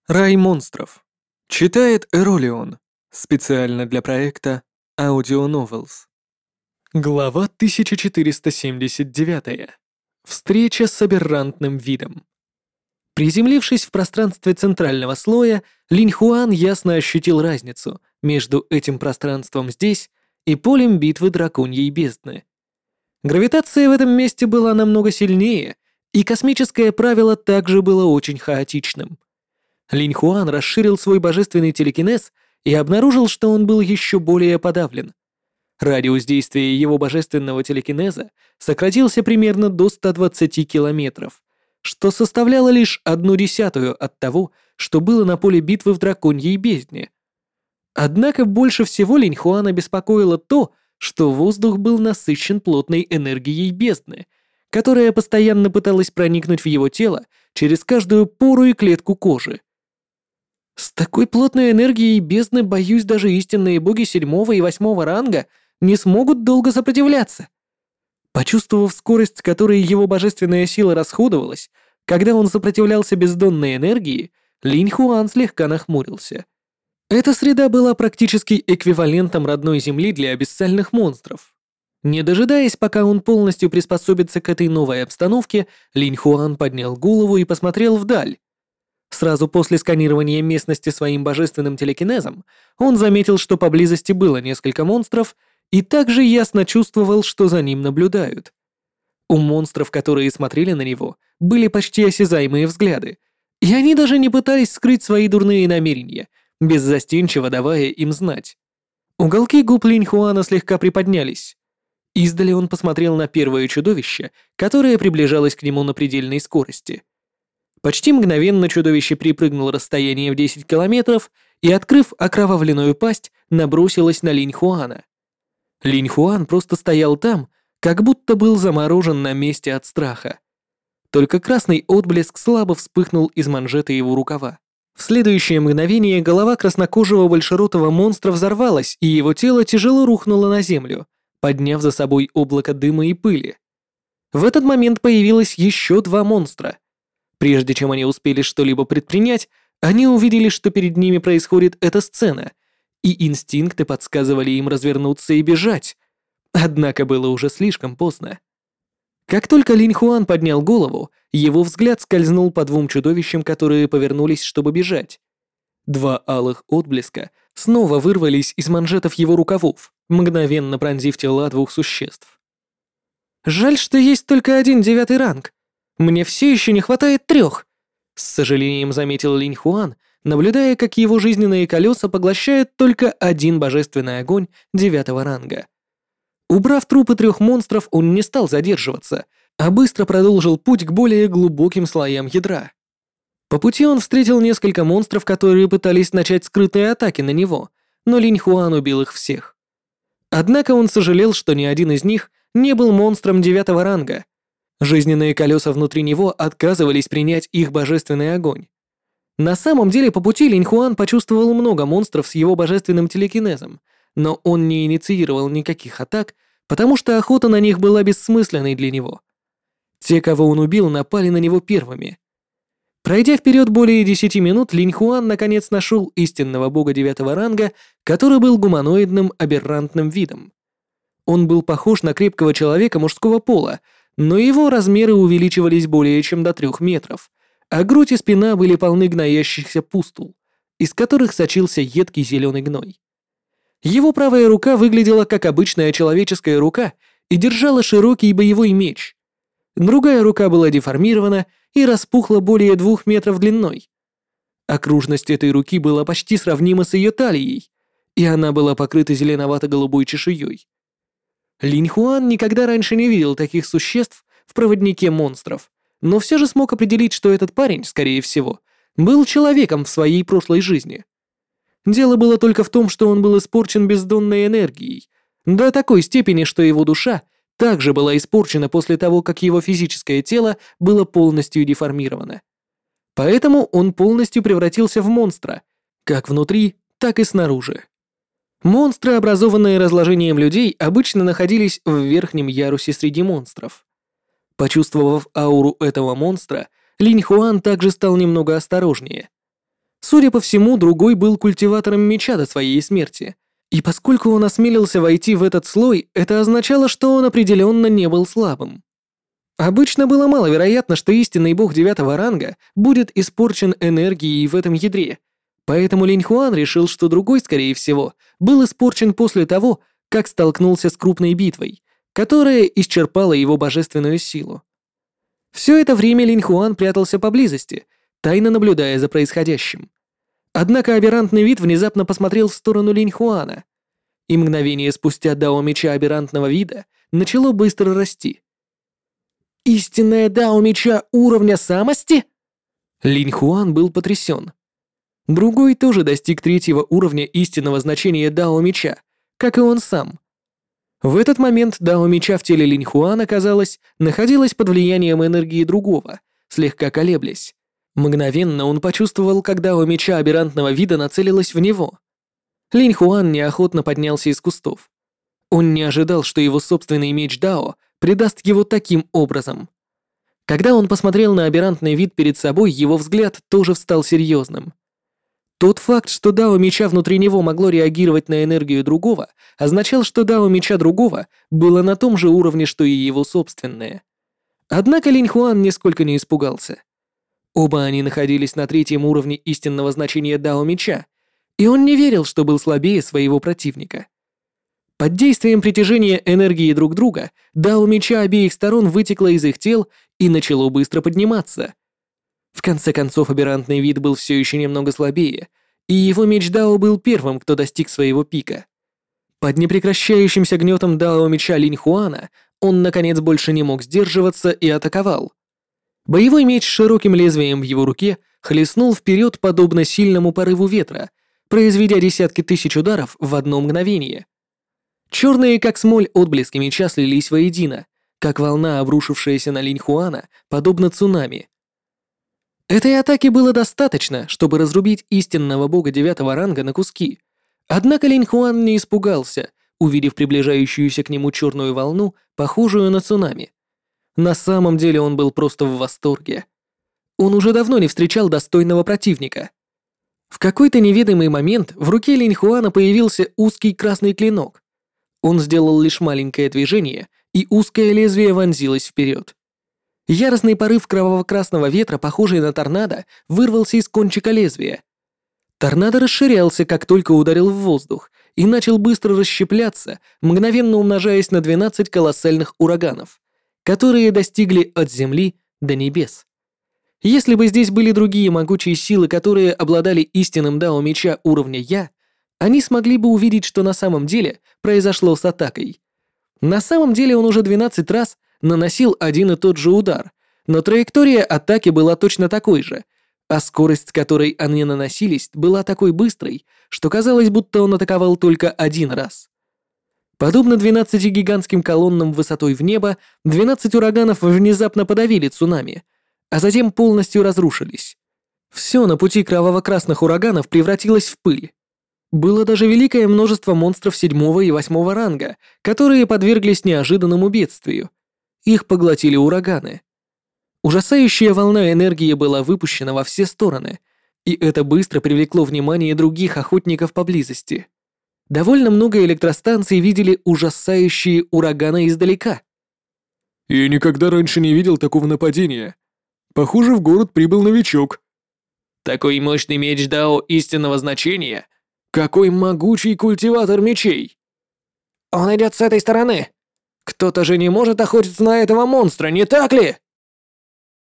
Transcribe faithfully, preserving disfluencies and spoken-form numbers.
Рай монстров. Читает Эролион. Специально для проекта Audio Novels. Глава тысяча четыреста семьдесят девять. Встреча с аберрантным видом. Приземлившись в пространстве центрального слоя, Линь Хуан ясно ощутил разницу между этим пространством здесь и полем битвы драконьей бездны. Гравитация в этом месте была намного сильнее, и космическое правило также было очень хаотичным. Линь Хуан расширил свой божественный телекинез и обнаружил, что он был еще более подавлен. Радиус действия его божественного телекинеза сократился примерно до ста двадцати километров, что составляло лишь одну десятую от того, что было на поле битвы в драконьей бездне. Однако больше всего Линь Хуана беспокоило то, что воздух был насыщен плотной энергией бездны, которая постоянно пыталась проникнуть в его тело через каждую пору и клетку кожи. С такой плотной энергией бездны, боюсь, даже истинные боги седьмого и восьмого ранга не смогут долго сопротивляться. Почувствовав скорость, с которой его божественная сила расходовалась, когда он сопротивлялся бездонной энергии, Линь Хуан слегка нахмурился. Эта среда была практически эквивалентом родной земли для абиссальных монстров. Не дожидаясь, пока он полностью приспособится к этой новой обстановке, Линь Хуан поднял голову и посмотрел вдаль. Сразу после сканирования местности своим божественным телекинезом он заметил, что поблизости было несколько монстров, и также ясно чувствовал, что за ним наблюдают. У монстров, которые смотрели на него, были почти осязаемые взгляды, и они даже не пытались скрыть свои дурные намерения, беззастенчиво давая им знать. Уголки губ Линь Хуана слегка приподнялись. Издали он посмотрел на первое чудовище, которое приближалось к нему на предельной скорости. Почти мгновенно чудовище перепрыгнуло расстояние в десять километров и, открыв окровавленную пасть, набросилось на Линь Хуана. Линь Хуан просто стоял там, как будто был заморожен на месте от страха. Только красный отблеск слабо вспыхнул из манжеты его рукава. В следующее мгновение голова краснокожего большеротого монстра взорвалась, и его тело тяжело рухнуло на землю, подняв за собой облако дыма и пыли. В этот момент появилось еще два монстра. Прежде чем они успели что-либо предпринять, они увидели, что перед ними происходит эта сцена, и инстинкты подсказывали им развернуться и бежать. Однако было уже слишком поздно. Как только Линь Хуан поднял голову, его взгляд скользнул по двум чудовищам, которые повернулись, чтобы бежать. Два алых отблеска снова вырвались из манжетов его рукавов, мгновенно пронзив тела двух существ. «Жаль, что есть только один девятый ранг. Мне все еще не хватает трех», — с сожалением заметил Линь Хуан, наблюдая, как его жизненные колеса поглощают только один божественный огонь девятого ранга. Убрав трупы трех монстров, он не стал задерживаться, а быстро продолжил путь к более глубоким слоям ядра. По пути он встретил несколько монстров, которые пытались начать скрытые атаки на него, но Линь Хуан убил их всех. Однако он сожалел, что ни один из них не был монстром девятого ранга. Жизненные колеса внутри него отказывались принять их божественный огонь. На самом деле по пути Линь Хуан почувствовал много монстров с его божественным телекинезом, но он не инициировал никаких атак, потому что охота на них была бессмысленной для него. Те, кого он убил, напали на него первыми. Пройдя вперед более десяти минут, Линь Хуан наконец нашел истинного бога девятого ранга, который был гуманоидным аберрантным видом. Он был похож на крепкого человека мужского пола, но его размеры увеличивались более чем до трех метров, а грудь и спина были полны гноящихся пустул, из которых сочился едкий зеленый гной. Его правая рука выглядела как обычная человеческая рука и держала широкий боевой меч. Другая рука была деформирована и распухла более двух метров длиной. Окружность этой руки была почти сравнима с ее талией, и она была покрыта зеленовато-голубой чешуей. Линь Хуан никогда раньше не видел таких существ в проводнике монстров, но все же смог определить, что этот парень, скорее всего, был человеком в своей прошлой жизни. Дело было только в том, что он был испорчен бездонной энергией, до такой степени, что его душа также была испорчена после того, как его физическое тело было полностью деформировано. Поэтому он полностью превратился в монстра, как внутри, так и снаружи. Монстры, образованные разложением людей, обычно находились в верхнем ярусе среди монстров. Почувствовав ауру этого монстра, Линь Хуан также стал немного осторожнее. Судя по всему, другой был культиватором меча до своей смерти. И поскольку он осмелился войти в этот слой, это означало, что он определенно не был слабым. Обычно было маловероятно, что истинный бог девятого ранга будет испорчен энергией в этом ядре, поэтому Линь Хуан решил, что другой, скорее всего, был испорчен после того, как столкнулся с крупной битвой, которая исчерпала его божественную силу. Все это время Линь Хуан прятался поблизости, тайно наблюдая за происходящим. Однако аберрантный вид внезапно посмотрел в сторону Линь Хуана, и мгновение спустя дао меча аберрантного вида начало быстро расти. «Истинное дао меча уровня самости?» Линь Хуан был потрясен. Другой тоже достиг третьего уровня истинного значения дао меча, как и он сам. В этот момент дао меча в теле Линь Хуана, казалось, находилась под влиянием энергии другого, слегка колеблясь. Мгновенно он почувствовал, как дао меча аберрантного вида нацелилась в него. Линь Хуан неохотно поднялся из кустов. Он не ожидал, что его собственный меч дао предаст его таким образом. Когда он посмотрел на аберрантный вид перед собой, его взгляд тоже стал серьезным. Тот факт, что дао меча внутри него могло реагировать на энергию другого, означал, что дао меча другого было на том же уровне, что и его собственное. Однако Линь Хуан нисколько не испугался. Оба они находились на третьем уровне истинного значения дао меча, и он не верил, что был слабее своего противника. Под действием притяжения энергии друг друга, дао меча обеих сторон вытекло из их тел и начало быстро подниматься. В конце концов, аберрантный вид был все еще немного слабее, и его меч дао был первым, кто достиг своего пика. Под непрекращающимся гнетом дао меча Линь Хуана он, наконец, больше не мог сдерживаться и атаковал. Боевой меч с широким лезвием в его руке хлестнул вперед подобно сильному порыву ветра, произведя десятки тысяч ударов в одно мгновение. Черные, как смоль, отблески меча слились воедино, как волна, обрушившаяся на Линь Хуана, подобно цунами. Этой атаки было достаточно, чтобы разрубить истинного бога девятого ранга на куски. Однако Линь Хуан не испугался, увидев приближающуюся к нему черную волну, похожую на цунами. На самом деле он был просто в восторге. Он уже давно не встречал достойного противника. В какой-то неведомый момент в руке Линь Хуана появился узкий красный клинок. Он сделал лишь маленькое движение, и узкое лезвие вонзилось вперед. Яростный порыв кроваво-красного ветра, похожий на торнадо, вырвался из кончика лезвия. Торнадо расширялся, как только ударил в воздух, и начал быстро расщепляться, мгновенно умножаясь на двенадцать колоссальных ураганов, которые достигли от земли до небес. Если бы здесь были другие могучие силы, которые обладали истинным дао меча уровня Я, они смогли бы увидеть, что на самом деле произошло с атакой. На самом деле он уже двенадцать раз наносил один и тот же удар, но траектория атаки была точно такой же, а скорость, с которой они наносились, была такой быстрой, что казалось, будто он атаковал только один раз. Подобно двенадцати гигантским колоннам высотой в небо, двенадцать ураганов внезапно подавили цунами, а затем полностью разрушились. Все на пути кроваво-красных ураганов превратилось в пыль. Было даже великое множество монстров седьмого и восьмого ранга, которые подверглись неожиданному бедствию. Их поглотили ураганы. Ужасающая волна энергии была выпущена во все стороны, и это быстро привлекло внимание других охотников поблизости. Довольно много электростанций видели ужасающие ураганы издалека. «Я никогда раньше не видел такого нападения. Похоже, в город прибыл новичок». «Такой мощный меч дао истинного значения? Какой могучий культиватор мечей!» «Он идет с этой стороны! Кто-то же не может охотиться на этого монстра, не так ли?»